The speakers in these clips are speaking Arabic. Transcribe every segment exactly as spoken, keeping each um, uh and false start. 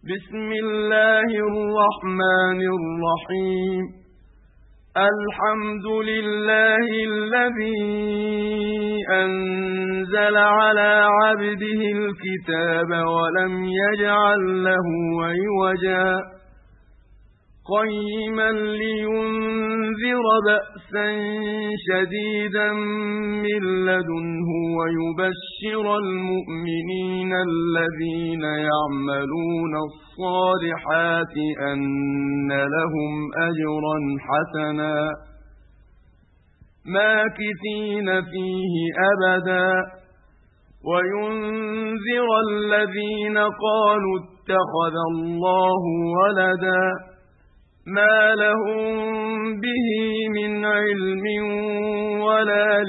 بسم الله الرحمن الرحيم الحمد لله الذي أنزل على عبده الكتاب ولم يجعل له عوجا قيما لينذر بأسا شديدا من لدنه ويبشر المؤمنين الذين يعملون الصالحات أن لهم أجرا حسنا ماكثين فيه أبدا وينذر الذين قالوا اتخذ الله ولدا ما لهم به من علم ولا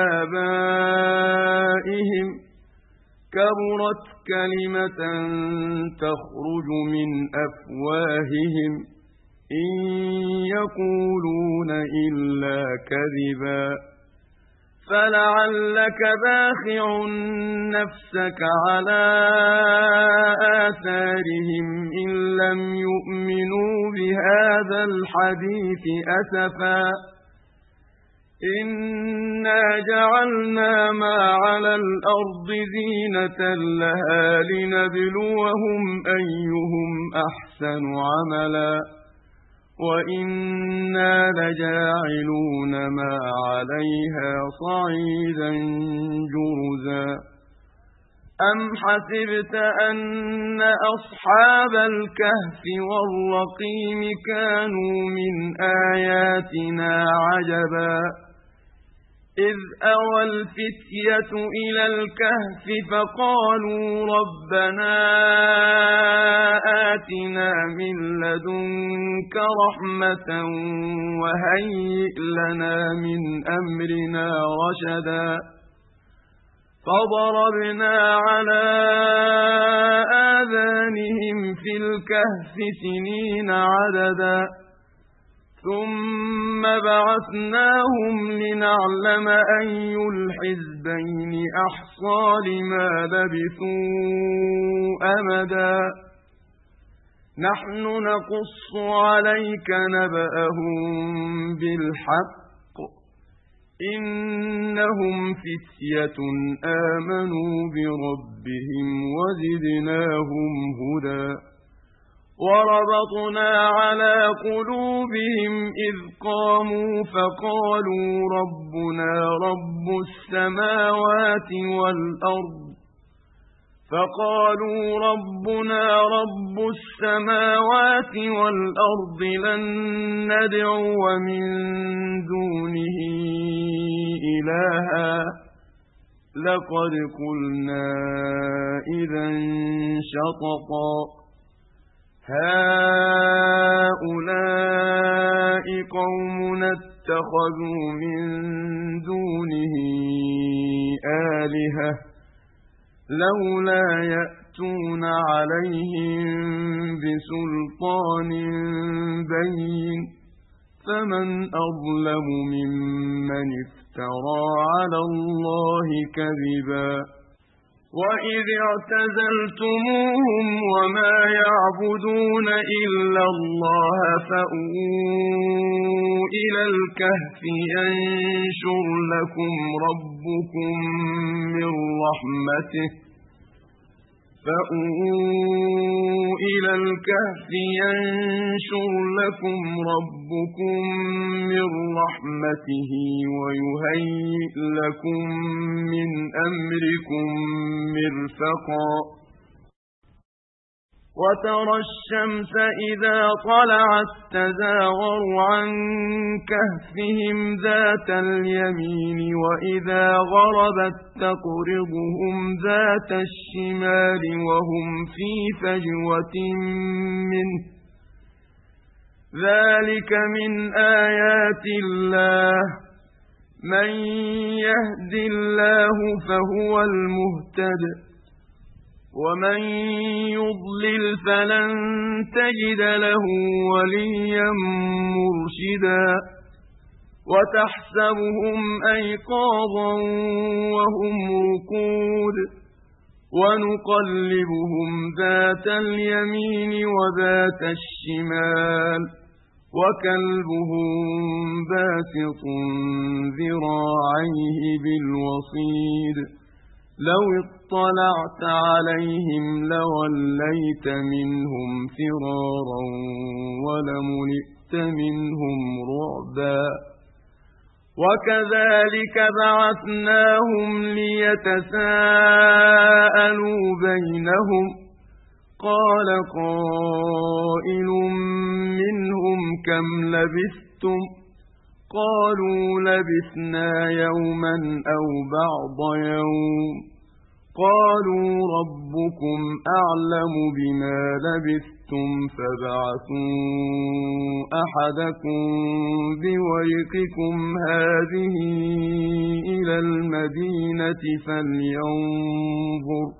لآبائهم كبرت كلمة تخرج من أفواههم إن يقولون إلا كذبا فلعلك باخع نفسك على آثارهم إن لم يؤمنوا بهذا الحديث أسفا إنا جعلنا ما على الأرض زينة لها لنبلوهم أيهم أحسن عملا وإنا لجاعلون ما عليها صعيدا جرزا أم حسبت أن أصحاب الكهف والرقيم كانوا من آياتنا عجبا إذ أوى الفتية إلى الكهف فقالوا ربنا آتنا من لدنك رحمة وهيئ لنا من أمرنا رشدا فضربنا على آذانهم في الكهف سنين عددا ثم بعثناهم لنعلم أي الحزبين أحصى لما لبثوا أمدا نحن نقص عليك نبأهم بالحق إنهم فتية آمنوا بربهم وزدناهم هدى وربطنا على قلوبهم إذ قاموا فقالوا ربنا رب السماوات والأرض فقالوا ربنا رب السماوات والأرض لن ندعو من دونه إلها لقد قلنا إذا شططا هؤلاء قومنا اتخذوا من دونه آلهة لولا يأتون عليهم بسلطان بين فمن أظلم ممن افترى على الله كذبا وإذ اعتزلتموهم وما يعبدون إلا الله فأووا إلى الكهف ينشر لكم ربكم من رحمته فأووا إلى الكهف ينشر لكم ربكم من رحمته ويهيئ لكم من أمركم مرفقا وترى الشمس إذا طلعت تزاور عن كهفهم ذات اليمين وإذا غربت تقرضهم ذات الشمال وهم في فجوة منه ذلك من آيات الله من يهد الله فهو المهتد ومن يضلل فلن تجد له وليا مرشدا وتحسبهم أيقاظا وهم رقود ونقلبهم ذات اليمين وذات الشمال وكلبهم باسط ذراعيه بالوصيد لو اطلعت عليهم لوليت منهم فرارا ولملئت منهم رعبا وكذلك بعثناهم ليتساءلوا بينهم قال قائل منهم كم لبثتم قالوا لبثنا يوما أو بعض يوم قالوا ربكم أعلم بما لبثتم فابعثوا أحدكم بورقكم هذه إلى المدينة فلينظر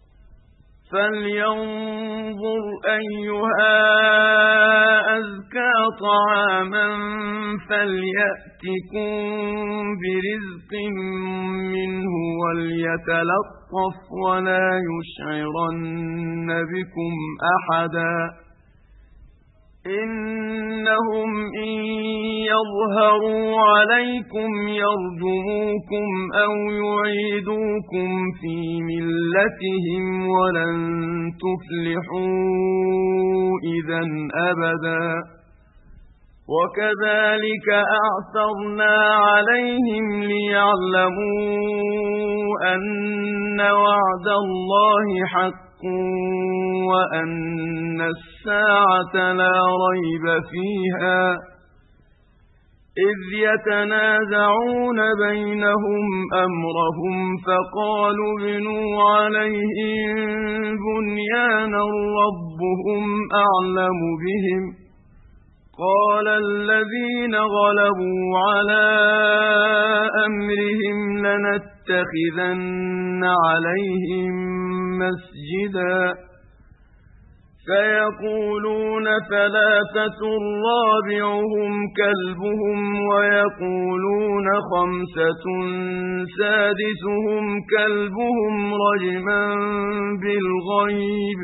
فلينظر أيها أزكى طعاما فليأتكم برزق منه وليتلطف ولا يشعرن بكم أحدا إنهم إن يظهروا عليكم يرجموكم أو يعيدوكم في ملتهم ولن تفلحوا إذا أبدا وكذلك أعثرنا عليهم ليعلموا أن وعد الله حق وأن الساعة لا ريب فيها إذ يتنازعون بينهم أمرهم فقالوا ابنوا عليهم بنيانا ربهم أعلم بهم قال الذين غلبوا على أمرهم لنتخذن عليهم مسجدا فيقولون ثلاثة رابعهم كلبهم ويقولون خمسة سادسهم كلبهم رجما بالغيب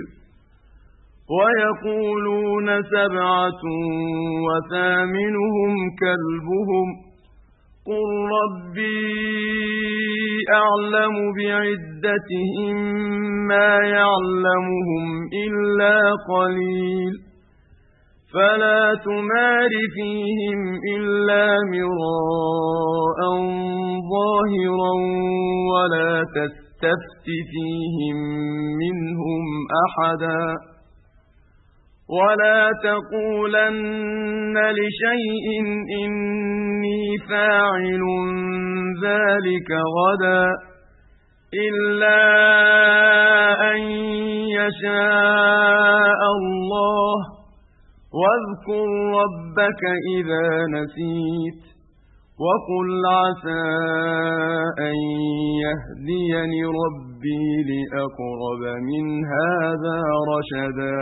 ويقولون سبعة وثامنهم كلبهم قل ربي أعلم بعدتهم ما يعلمهم إلا قليل فلا تمار فيهم إلا مراء ظاهرا ولا تستفت فيهم منهم أحدا ولا تقولن لشيء إني فاعل ذلك غدا إلا أن يشاء الله واذكر ربك إذا نسيت وقل عسى أن يهديني ربي لأقرب من هذا رشدا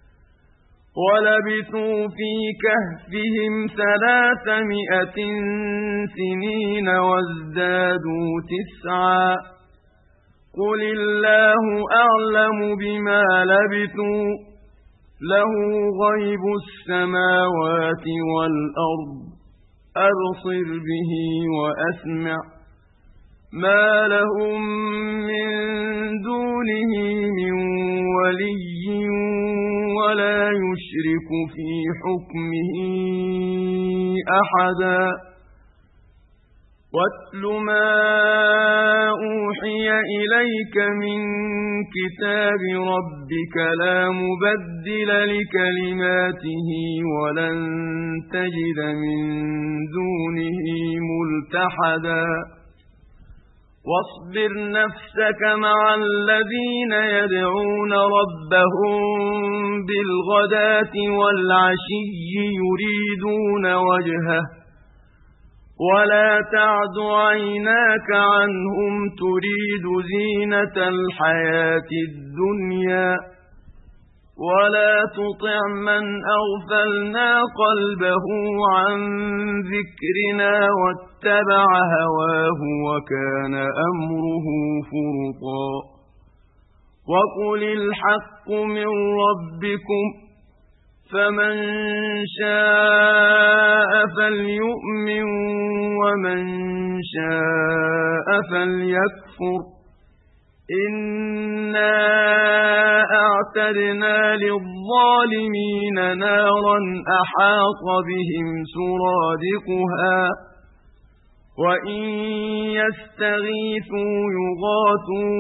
ولبثوا في كهفهم ثلاثمائة سنين وازدادوا تسعا قل الله أعلم بما لبثوا له غيب السماوات والأرض أبصر به وأسمع ما لهم من دونه من ولي ولا يشرك في حكمه أحدا واتل ما أوحي إليك من كتاب ربك لا مبدل لكلماته ولن تجد من دونه ملتحدا واصبر نفسك مع الذين يدعون ربهم بالغداة والعشي يريدون وجهه ولا تعد عيناك عنهم تريد زينة الحياة الدنيا ولا تطع من أغفلنا قلبه عن ذكرنا واتبع هواه وكان أمره فرطا وقل الحق من ربكم فمن شاء فليؤمن ومن شاء فليكفر إنا أعتدنا للظالمين نارا أحاط بهم سرادقها وإن يستغيثوا يغاثوا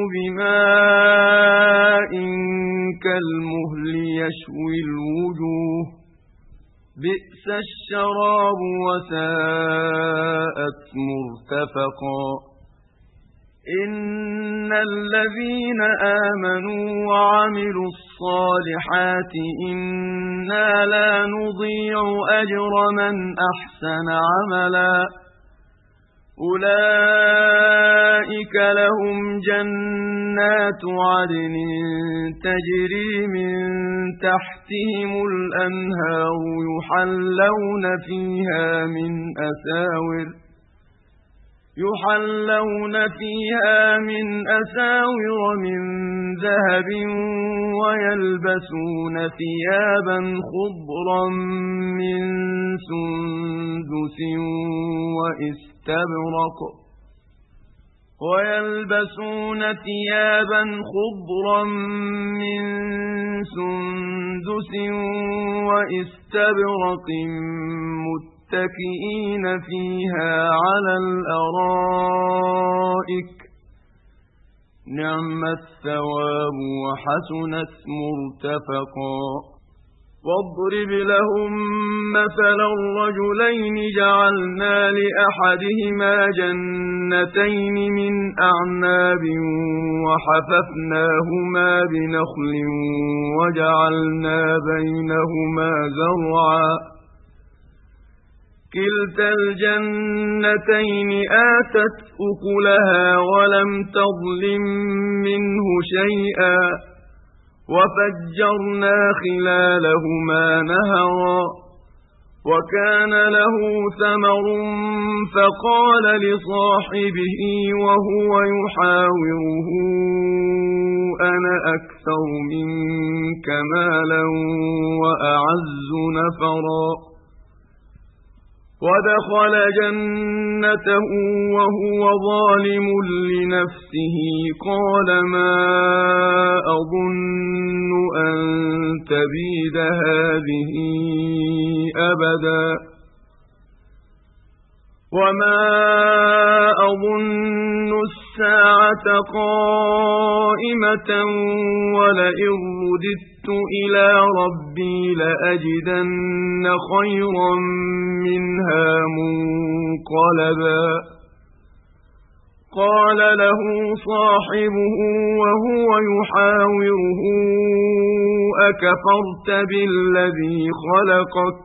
بماء كالمهل يشوي الوجوه بئس الشراب وساءت مرتفقا إن الذين آمنوا وعملوا الصالحات إنا لا نضيع أجر من أحسن عملا أولئك لهم جنات عدن تجري من تحتهم الأنهار يحلون فيها من أساور يحلون فيها من أساور من ذهب ويلبسون ثيابا خضرا من سندس وإستبرق ويلبسون ثيابا خضرا من سندس وإستبرق متكئين فيها على الأرائك نعم الثواب وحسنت مرتفقا واضرب لهم مثلا الرجلين جعلنا لأحدهما جنتين من أعناب وحففناهما بنخل وجعلنا بينهما زرعا كلتا الجنتين آتت أكلها ولم تظلم منه شيئا وفجرنا خلالهما نهرا وكان له ثمر فقال لصاحبه وهو يحاوره أنا أكثر منك مالا وأعز نفرا ودخل جنته وهو ظالم لنفسه قال ما أظن أن تبيد هذه أبدا وما أظن الساعة قائمة ولئن رددت إلى ربي لأجدن خيرا منها منقلبا قال له صاحبه وهو يحاوره أكفرت بالذي خلقك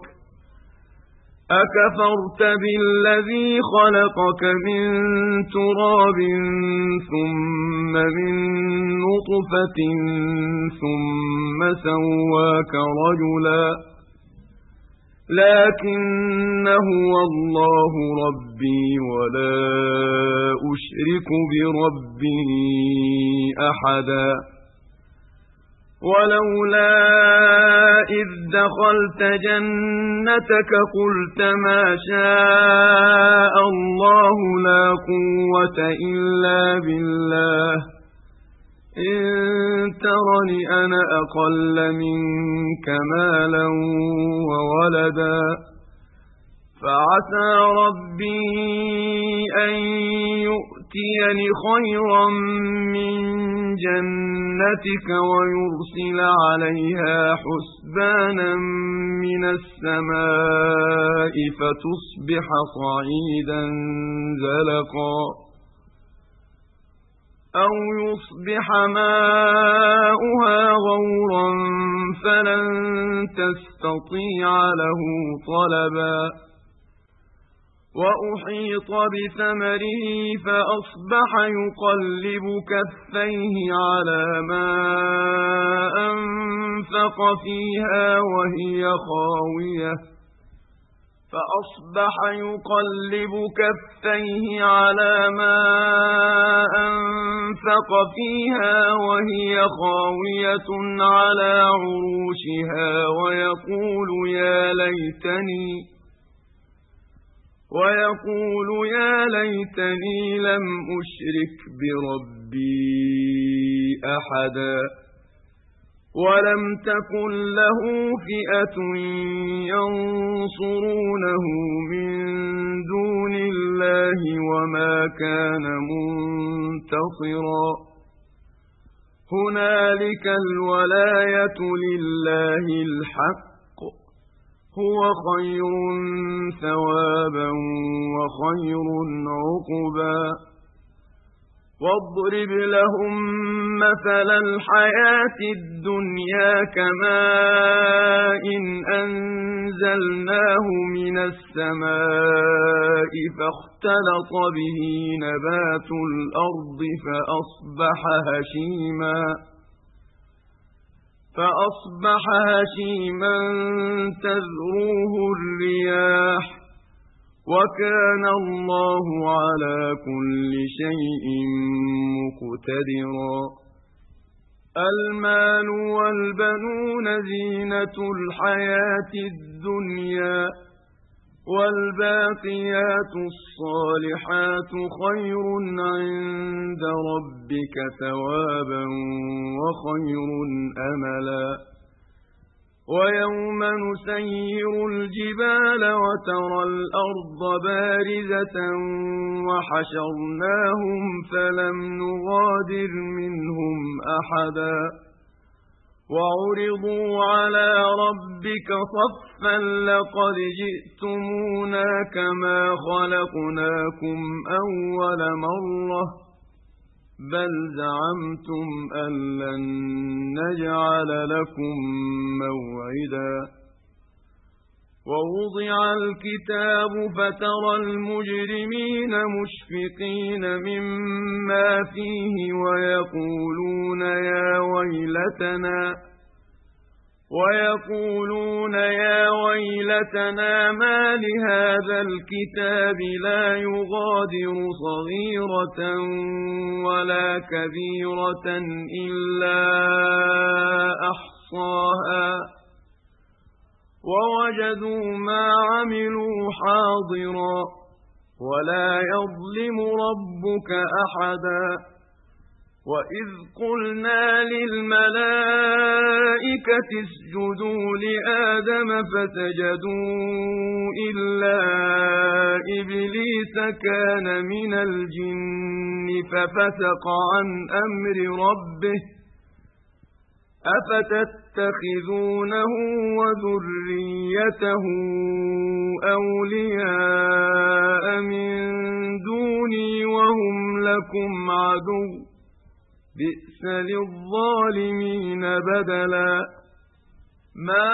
أكفرت بالذي خلقك من تراب ثم من نطفة ثم سواك رجلا لكن هو الله ربي ولا أشرك بربي أحدا ولولا إذ دخلت جنتك قلت ما شاء الله لا قوة إلا بالله إن ترني أنا أقل منك مالا وولدا فعسى ربي أن يؤتيني خيرا من جنتك ويرسل عليها حسبانا من السماء فتصبح صعيدا زلقا أو يصبح ماؤها غورا فلن تستطيع له طلبا وأحيط بثمره فأصبح يقلب كفيه على ما أنفق فيها وهي خاوية فأصبح يقلب كفيه على ما أنفق فيها وهي خاوية على عروشها ويقول يا ليتني ويقول يا ليتني لم أشرك بربي أحدا ولم تكن له فئة ينصرونه من دون الله وما كان منتصرا هنالك الولاية لله الحق هو خير ثوابا وخير عقبا واضرب لهم مثل الحياة الدنيا كماء إن أنزلناه من السماء فاختلط به نبات الأرض فأصبح هشيما فأصبح هشيما تذروه الرياح وكان الله على كل شيء مقتدرا المال والبنون زينة الحياة الدنيا والباقيات الصالحات خير عند ربك ثوابا وخير أملا ويوم نسير الجبال وترى الأرض بارزة وحشرناهم فلم نغادر منهم أحدا وعرضوا على ربك صفا لقد جئتمونا كما خلقناكم أول مرة بل زعمتم أن لن نجعل لكم موعدا ووضع الكتاب فترى المجرمين مشفقين مما فيه ويقولون يا ويلتنا ويقولون يا ويلتنا ما لهذا الكتاب لا يغادر صغيرة ولا كبيرة إلا أحصاها ووجدوا ما عملوا حاضرا ولا يظلم ربك أحدا وإذ قلنا للملائكة اسجدوا لآدم فسجدوا إلا إبليس كان من الجن ففسق عن أمر ربه أفتتخذونه وذريته أولياء من دوني وهم لكم عدو بئس للظالمين بدلا ما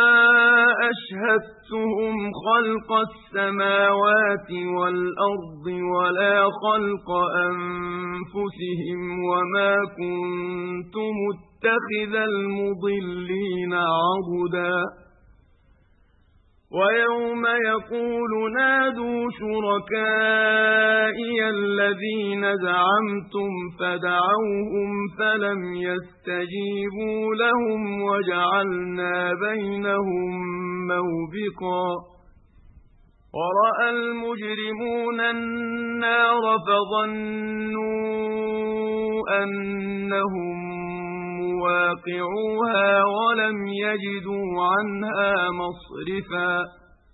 أشهدتهم خلق السماوات والأرض ولا خلق أنفسهم وما كنت متخذ المضلين عضدا ويوم يقول نادوا شركائي الذين زعمتم فدعوهم فلم يستجيبوا لهم وجعلنا بينهم موبقا ورأى المجرمون النار فظنوا أنهم واقعوها ولم يجدوا عنها مصرفا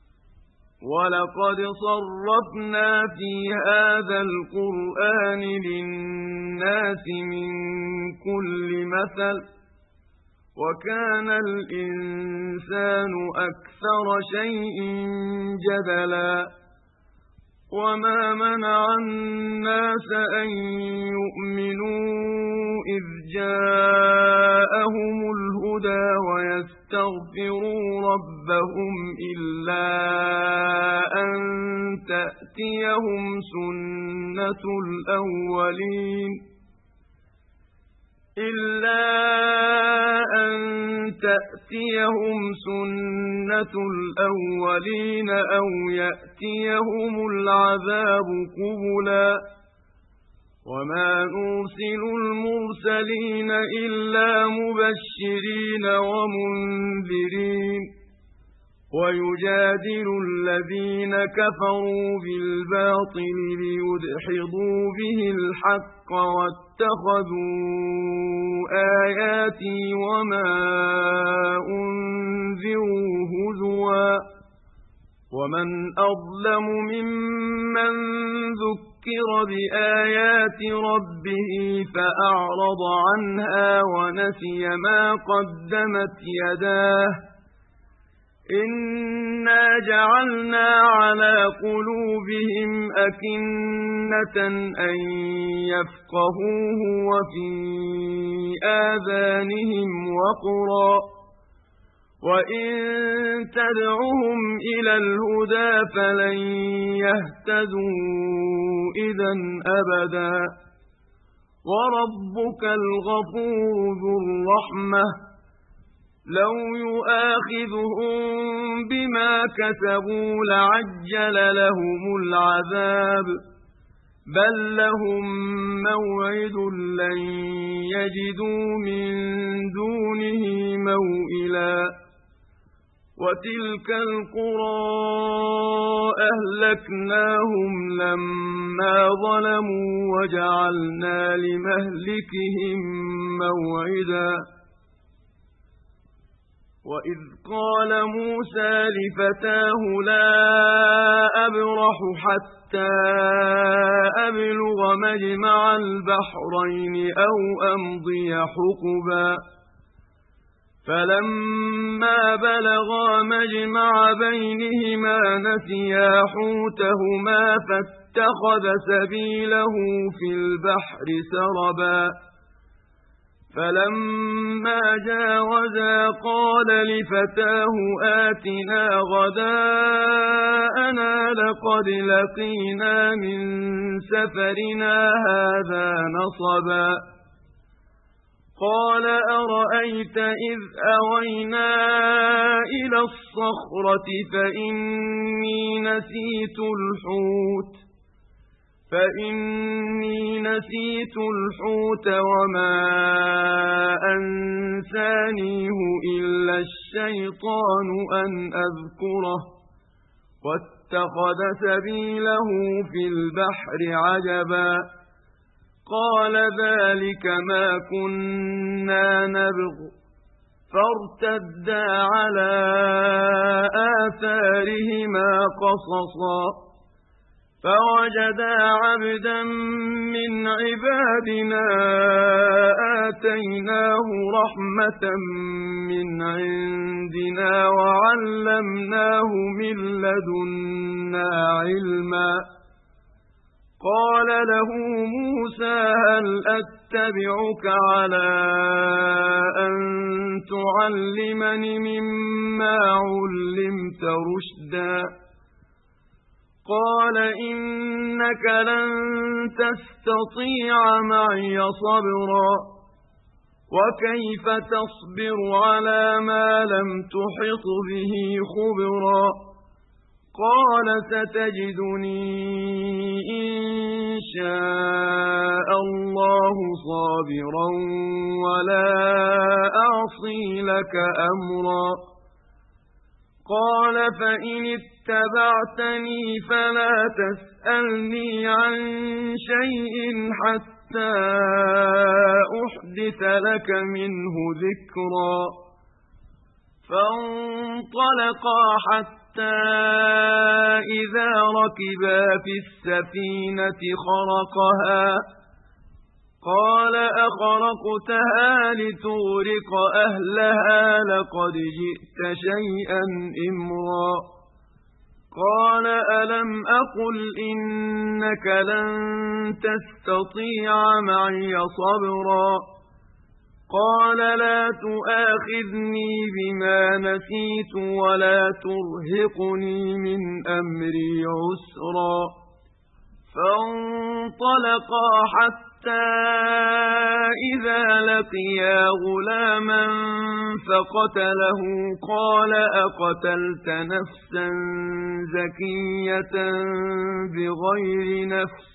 ولقد صرفنا في هذا القرآن للناس من كل مثل وكان الإنسان أكثر شيء جدلا وما منع الناس أن يؤمنوا إذ جاءهم الهدى ويستغفروا ربهم إلا أن تأتيهم سنة الأولين إلا أن تأتيهم سنة الأولين أو يأتيهم العذاب قبلا وما نرسل المرسلين إلا مبشرين ومنذرين ويجادل الذين كفروا بالباطل ليدحضوا به الحق واتخذوا آياتي وما أنذروا هزوا ومن أظلم ممن ذكر بآيات ربه فأعرض عنها ونسي ما قدمت يداه إنا جعلنا على قلوبهم أكنة أن يفقهوه وفي آذانهم وقرا وإن تدعهم إلى الهدى فلن يهتدوا إذا أبدا وربك الغفور ذو الرحمة لو يؤاخذهم بما كسبوا لعجل لهم العذاب بل لهم موعد لن يجدوا من دونه موئلا وتلك القرى أهلكناهم لما ظلموا وجعلنا لمهلكهم موعدا وإذ قال موسى لفتاه لا أبرح حتى أبلغ مجمع البحرين أو أمضي حقبا فلما بلغا مجمع بينهما نسيا حوتهما فاتخذ سبيله في البحر سربا فلما جاوزا قال لفتاه آتنا غداءنا لقد لقينا من سفرنا هذا نصبا قال أرأيت إذ أوينا إلى الصخرة فإني نسيت الحوت فإني نسيت الحوت وما أنسانيه إلا الشيطان أن أذكره واتخذ سبيله في البحر عجبا قال ذلك ما كنا نبغ فارتدا على آثارهما قصصا فوجدا عبدا من عبادنا آتيناه رحمة من عندنا وعلمناه من لدنا علما قال له موسى هل أتبعك على أن تعلمني مما علمت رشدا قال إنك لن تستطيع معي صبرا وكيف تصبر على ما لم تحط به خبرا قال ستجدني إن شاء الله صابرا ولا أعصي لك أمرا قال فإن اتبعتني فلا تسألني عن شيء حتى أحدث لك منه ذكرا فانطلقا حتى إذا ركبا في السفينة خرقها قال أخرقتها لتغرق أهلها لقد جئت شيئا إمرا قال ألم أقل إنك لن تستطيع معي صبرا قال لا تؤاخذني بما نسيت ولا ترهقني من أمري عسرا فانطلقا حتى حتى إذا لقيا غلاما فقتله قال أقتلت نفسا زكية بغير نفس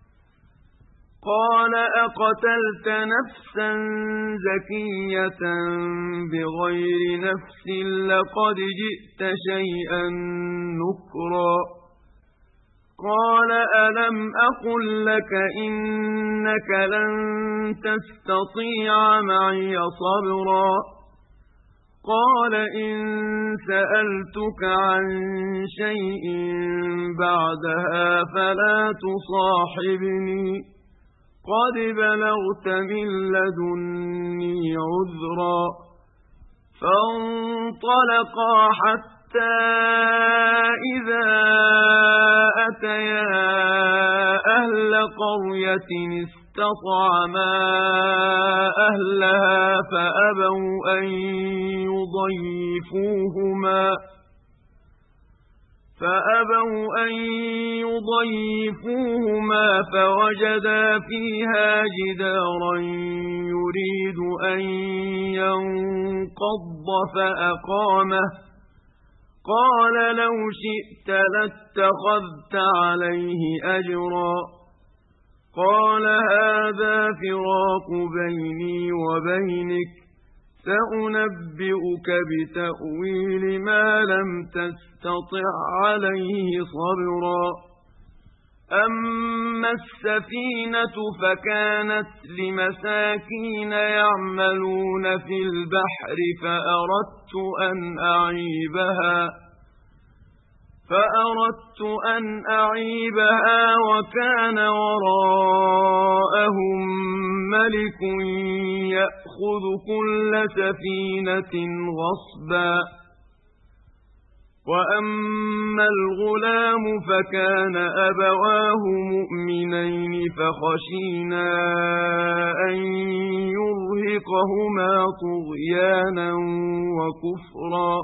قال أقتلت نفسا زكية بغير نفس لقد جئت شيئا نكرا قال ألم أقل لك إنك لن تستطيع معي صبرا قال إن سألتك عن شيء بعدها فلا تصاحبني قد بلغت من لدني عذرا فانطلقا حتى إذا أتيا أهل قرية استطعما أهلها فأبوا أن يضيفوهما فأبوا أن يضيفوهما فوجدا فيها جدارا يريد أن ينقض فأقامه قال لو شئت لاتخذت عليه أجرا قال هذا فراق بيني وبينك سأنبئك بتأويل ما لم تستطع عليه صبرا أما السفينة فكانت لمساكين يعملون في البحر فأردت أن أعيبها فأردت أن أعيبها وكان وراءهم ملك يأخذ كل سفينة غصبا وأما الغلام فكان أبواه مؤمنين فخشينا أن يرهقهما طغيانا وكفرا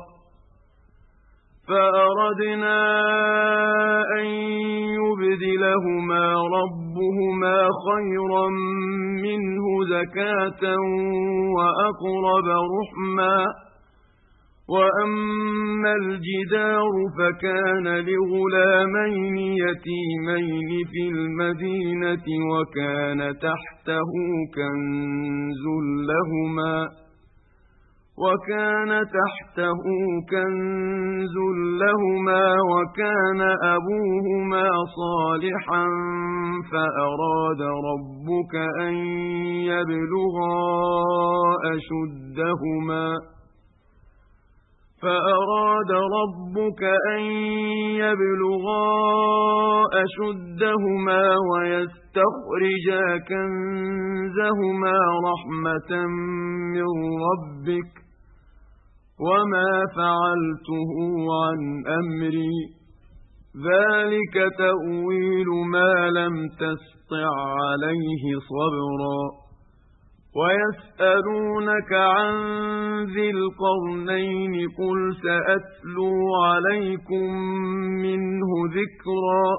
فأردنا أن يبدلهما ربهما خيرا منه زكاة وأقرب رحما وأما الجدار فكان لغلامين يتيمين في المدينة وكان تحته كنز لهما وكان تحته كنز لهما وكان أبوهما صالحا فأراد ربك أن يبلغا أشدهما فأراد ربك أن يبلغا أشدهما ويستخرجا كنزهما رحمة من ربك وما فعلته عن أمري ذلك تأويل ما لم تسطع عليه صبرا ويسألونك عن ذي القرنين قل سأتلو عليكم منه ذكرا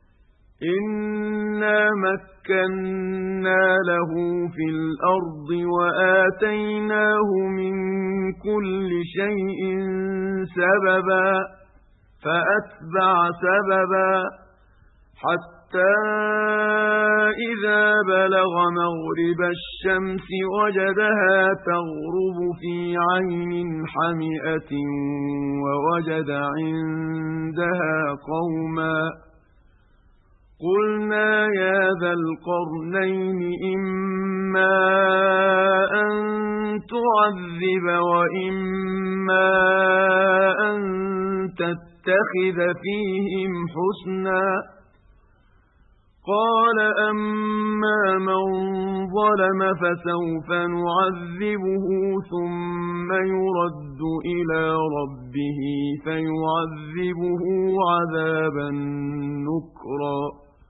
إنا مكنا له في الأرض وآتيناه من كل شيء سببا فأتبع سببا حتى حتى إذا بلغ مغرب الشمس وجدها تغرب في عين حمئة ووجد عندها قوما قلنا يا ذا القرنين إما أن تعذب وإما أن تتخذ فيهم حسنا قال أما من ظلم فسوف نعذبه ثم يرد إلى ربه فيعذبه عذابا نكرا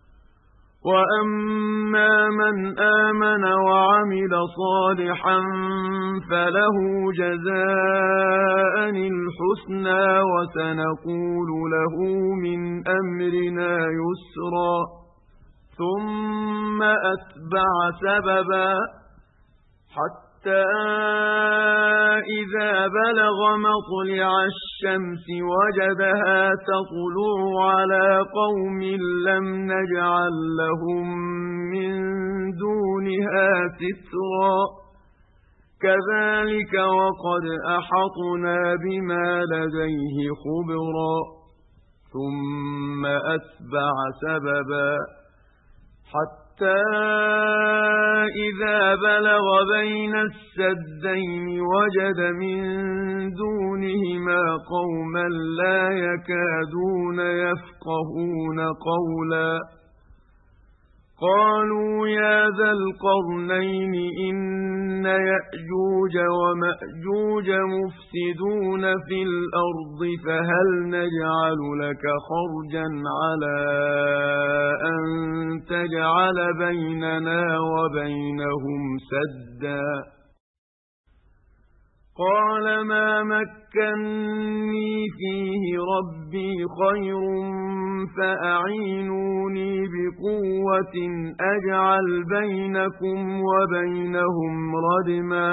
وأما من آمن وعمل صالحا فله جزاء الحسنى وسنقول له من أمرنا يسرا ثم أتبع سببا حتى إذا بلغ مطلع الشمس وجدها تطلع على قوم لم نجعل لهم من دونها سترا كذلك وقد أحطنا بما لديه خبرا ثم أتبع سببا حتى إذا بلغ بين السدين وجد من دونهما قوما لا يكادون يفقهون قولا قالوا يا ذا القرنين إن يأجوج ومأجوج مفسدون في الأرض فهل نجعل لك خرجا على أن تجعل بيننا وبينهم سدا قال ما مكني فيه ربي خير فأعينوني بقوة أجعل بينكم وبينهم ردما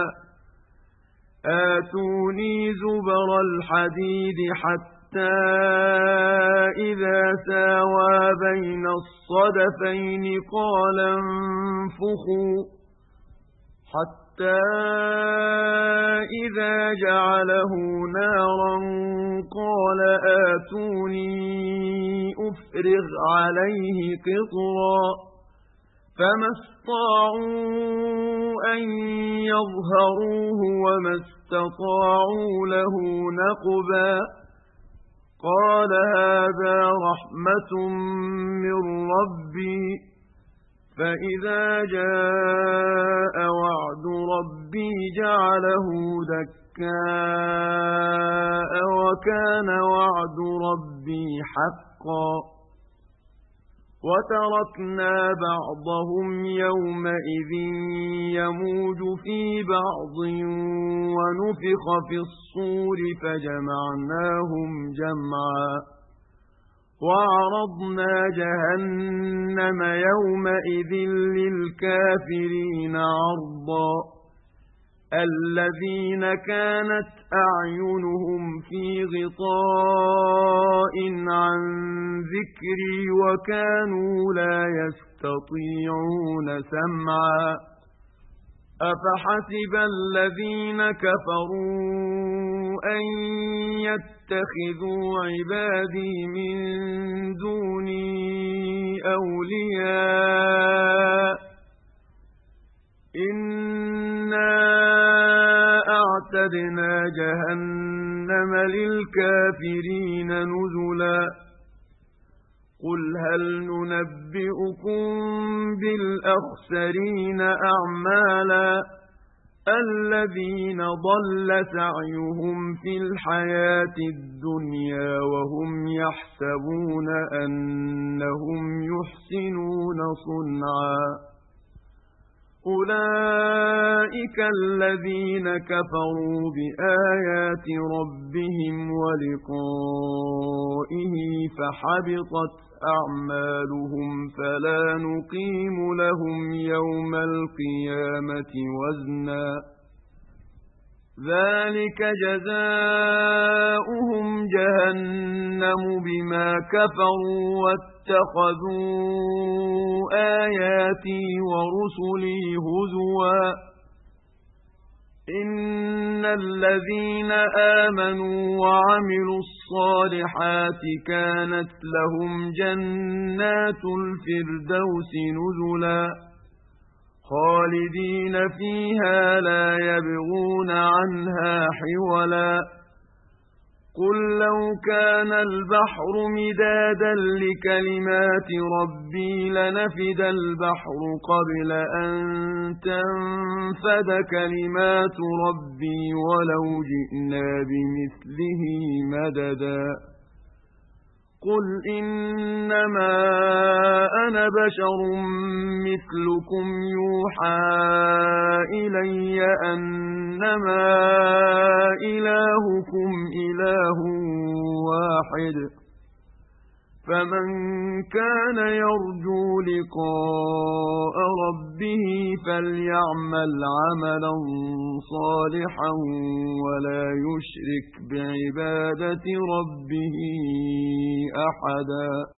آتوني زبر الحديد حتى إذا ساوى بين الصدفين قال انفخوا حتى إذا جعله نارا قال آتوني أفرغ عليه قطرا فما استطاعوا أن يظهروه وما استطاعوا له نقبا قال هذا رحمة من ربي فإذا جاء وعد ربي جعله دكاء وكان وعد ربي حقا وتركنا بعضهم يومئذ يموج في بعض ونفخ في الصور فجمعناهم جمعا وعرضنا جهنم يومئذ للكافرين عرضا الذين كانت أعينهم في غطاء عن ذكري وكانوا لا يستطيعون سمعا أفحسب الذين كفروا أن يتخذوا عبادي من دوني أولياء إنا أعتدنا جهنم للكافرين نزلا قل هل ننبئكم بالأخسرين أعمالا الذين ضل سعيهم في الحياة الدنيا وهم يحسبون أنهم يحسنون صنعا أولئك الذين كفروا بآيات ربهم ولقائه فحبطت أعمالهم فلا نقيم لهم يوم القيامة وزنا ذلك جزاؤهم جهنم بما كفروا واتخذوا آياتي ورسلي هزوا إن الذين آمنوا وعملوا الصالحات كانت لهم جنات الفردوس نزلا خالدين فيها لا يبغون عنها حولا قل لو كان البحر مدادا لكلمات ربي لنفد البحر قبل أن تنفد كلمات ربي ولو جئنا بمثله مددا قل إنما أنا بشر مثلكم يوحى إلي أنما إلهكم إله واحد فمن كان يرجو لقاء ربه فليعمل عملا صالحا ولا يشرك بعبادة ربه أحدا.